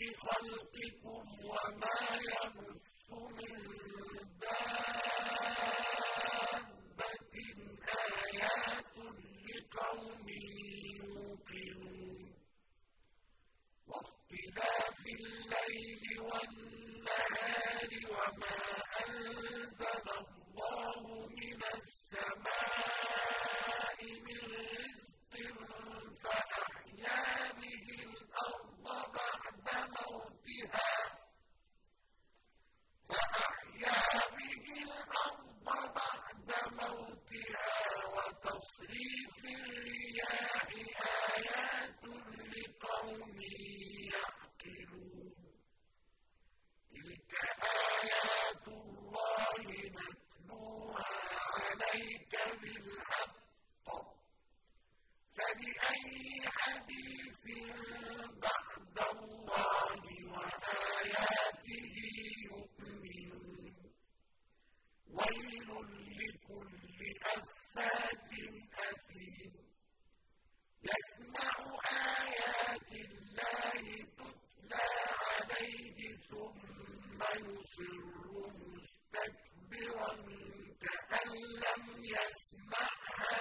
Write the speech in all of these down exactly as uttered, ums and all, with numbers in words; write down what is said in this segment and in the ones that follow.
خَلْقِكُمْ وَمَا يَبُثُّ مِن دَابَّةٍ آيَاتٌ لِّقَوْمٍ يُوقِنُونَ وَاخْتِلَافِ اللَّيْلِ وَالنَّهَارِ وَمَا أَنزَلَ اللَّهُ مِنَ السَّمَاءِ مِن رِّزْقٍ فَأَحْيَا بِهِ الْأَرْضَ بَعْدَ مَوْتِهَا فَأَحْيَا بِهِ الْأَرْضَ بَعْدَ مَوْتِهَا وَتَصْرِيفِ الرِّيَاحِ آيَاتٌ لِّقَوْمٍ يَعْقِلُونَ تِلْكَ آيَاتُ اللَّهِ نَتْلُوهَا عَلَيْكَ بِالْحَقِّ فَبِأَيِّ حَدِيثٍ بَعْدَ اللَّهِ وَآيَاتِهِ يُؤْمِنُونَ وَيْلٌ لِّكُلِّ أَفَّاكٍ أَثِيمٍ يَسْمَعُ آيَاتِ اللَّهِ تُتْلَىٰ عَلَيْهِ ثُمَّ يُصِرُّ مُسْتَكْبِرًا كَأَن لَّمْ يَسْمَعْهَا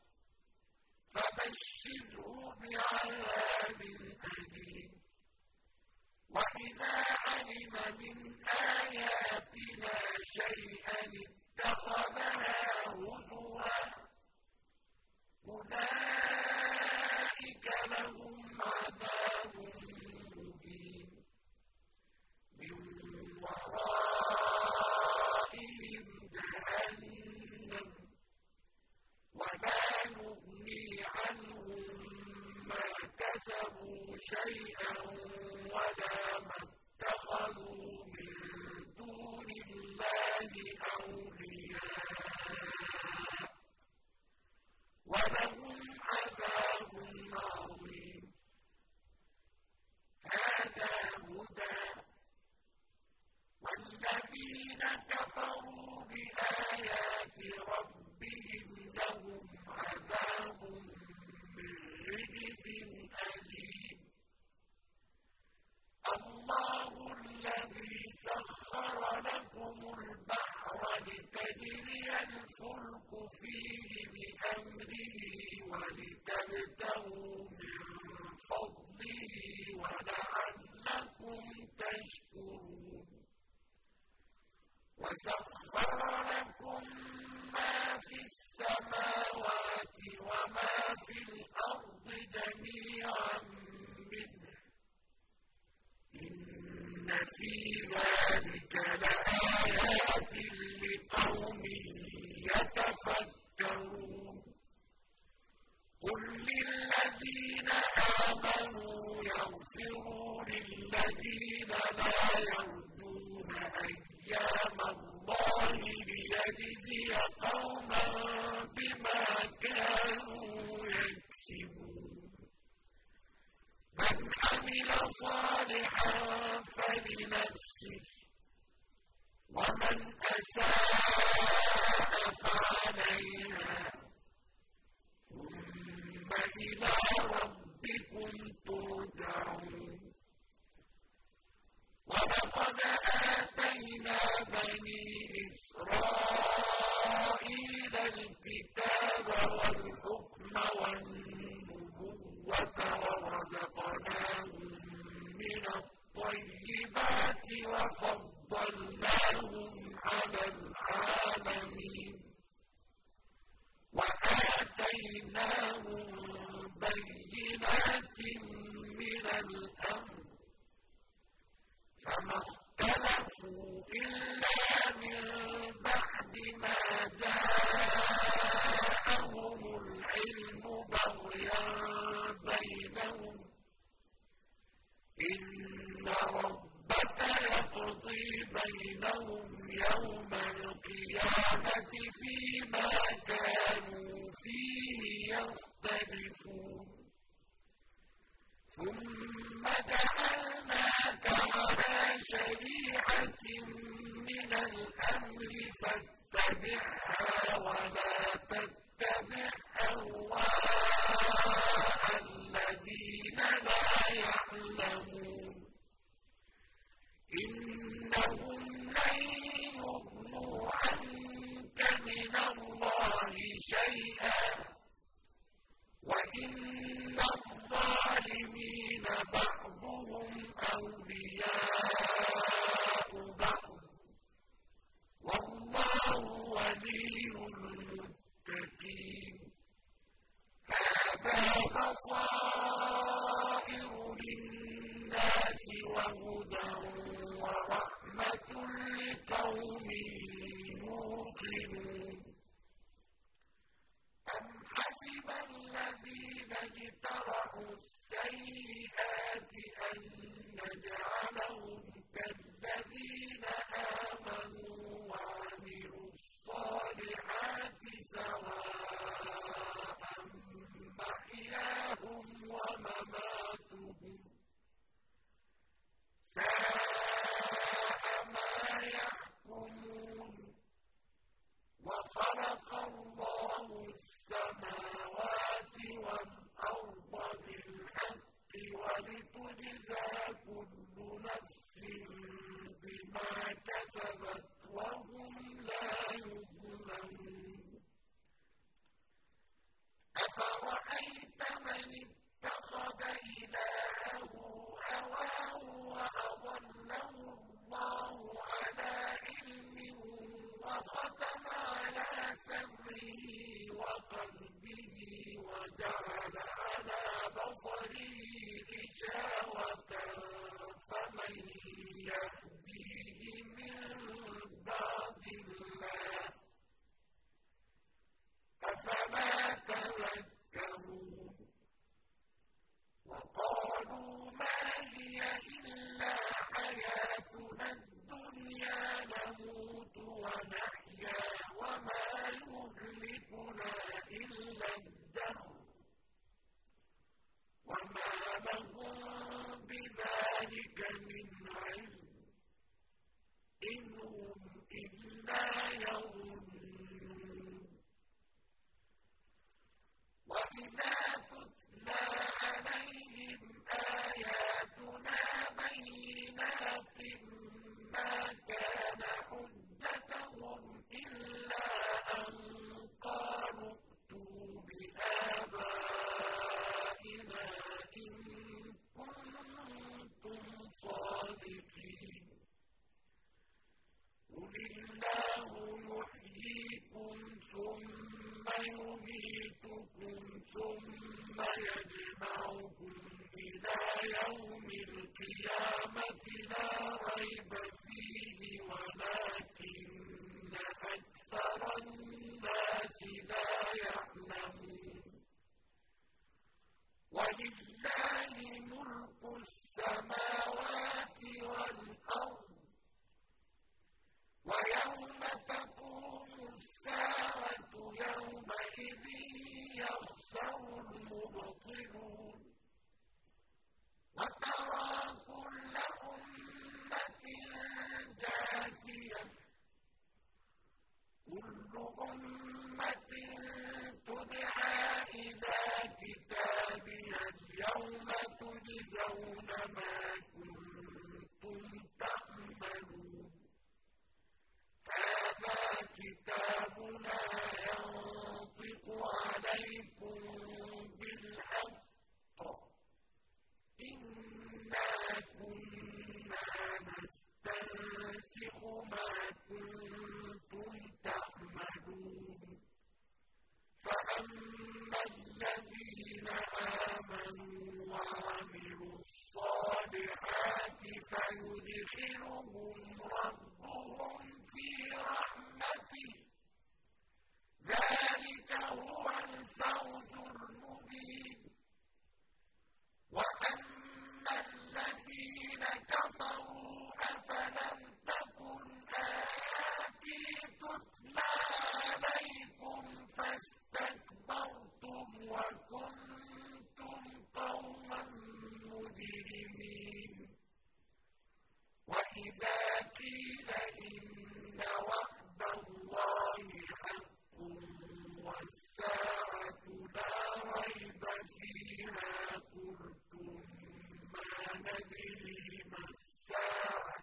فَبَشِّرْهُ بِعَذَابٍ أَلِيمٍ وَإِذَا عَلِمَ مِنْ آيَاتِنَا شَيْئًا اتَّخَذَهَا هُزُوًا أُولَٰئِكَ لَهُمْ عَذَابٌ مُّهِينٌ مِّن وَرَائِهِمْ جَهَنَّمُ وَلَا يُغْنِي عَنْهُم مَّا كَسَبُوا شَيْئًا وَلَا مَا اتَّخَذُوا مِن دُونِ اللَّهِ أَوْلِيَاءَ وَلَهُمْ عَذَابٌ عَظِيمٌ هَٰذَا هُدًى وَالَّذِينَ كَفَرُوا بِآيَاتِ رَبِّهِمْ لَهُمْ عَذَابٌ مِّن رِّجْزٍ أَلِيمٌ اللَّهُ الَّذِي سَخَّرَ لَكُمُ الْبَحْرَ لِتَجْرِيَ الْفُلْكُ فِيهِ بِأَمْرِهِ وَلِتَبْتَغُوا مِن فَضْلِهِ وَلَعَلَّكُمْ تَشْكُرُونَ وَسَخَّرَ لَكُم مَّا فِي السَّمَاوَاتِ وَمَا فِي الْأَرْضِ جَمِيعًا مِّنْهُ ۚ إِنَّ فِي ذَٰلِكَ لَآيَاتٍ لِّقَوْمٍ يَتَفَكَّرُونَ قُل لِّلَّذِينَ آمَنُوا يَغْفِرُوا لِلَّذِينَ لَا يَرْجُونَ أَيَّامَ اللَّهِ لِيَجْزِيَ قَوْمًا بِمَا كَانُوا يَكْسِبُونَ مَنْ عَمِلَ صَالِحًا فَلِنَفْسِهِ وَمَنْ أَسَاءَ فَعَلَيْهَا ثُمَّ إِلَىٰ رَبِّكُمْ تُرْجَعُونَ وَلَقَدْ آتَيْنَا بَنِي إِسْرَائِيلَ الْكِتَابَ وَالْحُكْمَ وَالنُّبُوَّةَ وَرَزَقْنَاهُم مِّنَ الطَّيِّبَاتِ وَفَضَّلْنَاهُمْ عَلَى الْعَالَمِينَ وَآتَيْنَاهُم بَيِّنَاتٍ مِّنَ الْأَمْرِ فَمَا اخْتَلَفُوا إِلَّا مِن بَعْدِ مَا جَاءَهُمُ الْعِلْمُ بَغْيًا بَيْنَهُمْ ۚ إِنَّ رَبَّكَ يَقْضِي بَيْنَهُمْ يَوْمَ الْقِيَامَةِ فِيمَا كَانُوا فِيهِ يَخْتَلِفُونَ ثُمَّ جَعَلْنَاكَ عَلَىٰ شَرِيعَةٍ مِّنَ الْأَمْرِ فَاتَّبِعْهَا وَلَا تَتَّبِعْ أَهْوَاءَ الَّذِينَ لَا يَعْلَمُونَ هُدًى وَرَحْمَةٌ لِّقَوْمٍ يُوقِنُونَ أَمْ حَسِبَ الَّذِينَ اجْتَرَحُوا السَّيِّئَاتِ أَن نَّجْعَلَهُمْ كَالَّذِينَ آمَنُوا وَعَمِلُوا الصَّالِحَاتِ سَوَاءً مَّحْيَاهُمْ وَمَمَاتُهُمْ ۚ سَاءَ مَا يَحْكُمُونَ وَخَلَقَ اللَّهُ السَّمَاوَاتِ وَالْأَرْضَ بِالْحَقِّ وَلِتُجْزَىٰ كُلُّ نَفْسٍ بِمَا كَسَبَتْ وَهُمْ لَا يُظْلَمُونَ أَفَرَأَيْتَ مَنِ اتَّخَذَ إِلَٰهَهُ هَوَاهُ وَأَضَلَّهُ اللَّهُ عَلَىٰ عِلْمٍ وَخَتَمَ عَلَىٰ سَمْعِهِ وَقَلْبِهِ وَجَعَلَ عَلَىٰ بَصَرِهِ غِشَاوَةً فَمَن يَهْدِيهِ مِن بَعْدِ اللَّهِ ۚ أَفَلَا تَذَكَّرُونَ وَقَالُوا مَا هِيَ إِلَّا حَيَاتُنَا الدُّنْيَا نَمُوتُ وَنَحْيَا وَمَا يُهْلِكُنَا إِلَّا الدَّهْرُ وَمَا لَهُم بِذَٰلِكَ مِنْ عِلْمٍ ۖ إِنْ هُمْ إِلَّا يَظُنُّونَ وَإِذَا تُتْلَىٰ عَلَيْهِمْ آيَاتُنَا بَيِّنَاتٍ مَّا كَانَ حُجَّتَهُمْ إِلَّا أَن قَالُوا ائْتُوا بِآبَائِنَا إِن كُنتُمْ صَادِقِينَ قُلِ اللَّهُ يُحْيِيكُمْ ثُمَّ يُمِيتُكُمْ ثُمَّ يَجْمَعُكُمْ إِلَىٰ يَوْمِ الْقِيَامَةِ لَا رَيْبَ فِيهِ وَلَٰكِنَّ أَكْثَرَ النَّاسِ لَا يَعْلَمُونَ وَلِلَّهِ مُلْكُ السَّمَاوَاتِ وَالْأَرْضِ ۚ وَيَوْمَ تَقُومُ السَّاعَةُ يَوْمَئِذٍ يَخْسَرُ الْمُبْطِلُونَ وَتَرَىٰ كُلَّ أُمَّةٍ جَاثِيَةً ۚ كُلُّ أُمَّةٍ تُدْعَىٰ إِلَىٰ كِتَابِهَا الْيَوْمَ تُجْزَوْنَ مَا كُنتُمْ تَعْمَلُونَ هَٰذَا كِتَابُنَا يَنطِقُ عَلَيْكُم بِالْحَقِّ ۚ إِنَّا كُنَّا نَسْتَنسِخُ مَا كُنتُمْ تَعْمَلُونَ فَأَمَّا الَّذِينَ آمَنُوا وَعَمِلُوا الصَّالِحَاتِ فَيُدْخِلُهُمْ رَبُّهُمْ فِي رَحْمَتِهِ ۚ ذَٰلِكَ هُوَ الْفَوْزُ الْمُبِينُ وَأَمَّا الَّذِينَ كَفَرُوا أَفَلَمْ تَكُنْ آيَاتِي تُتْلَىٰ عَلَيْكُمْ فَاسْتَكْبَرْتُمْ وَكُنتُمْ قَوْمًا مُّجْرِمِينَ وَإِذَا قِيلَ إِنَّ وَعْدَ اللَّهِ حَقٌّ وَالسَّاعَةُ لَا رَيْبَ فِيهَا قُلْتُم مَّا نَدْرِي مَا السَّاعَةُ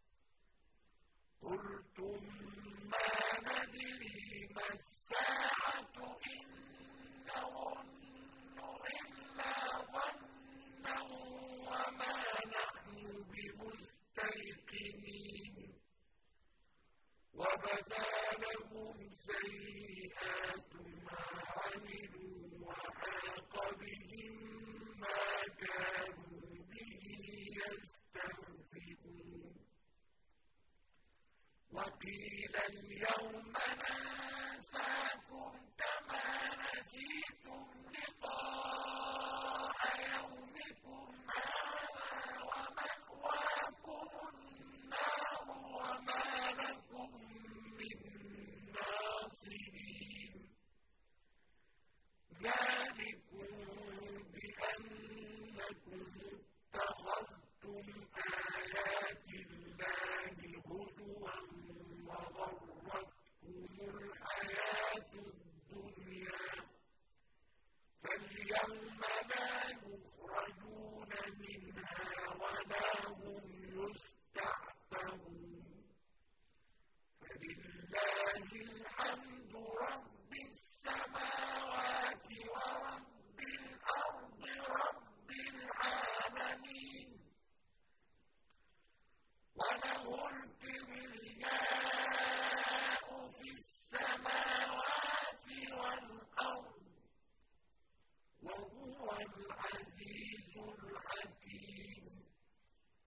إِن نَّظُنُّ إِلَّا ظَنًّا وَمَا نَحْنُ بِمُسْتَيْقِنِينَ وَبَدَا لَهُمْ سَيِّئَاتُ مَا عَمِلُوا وَحَاقَ بِهِم مَّا كَانُوا بِهِ يَسْتَهْزِئُونَ وَقِيلَ الْيَوْمَ نَنسَاكُمْ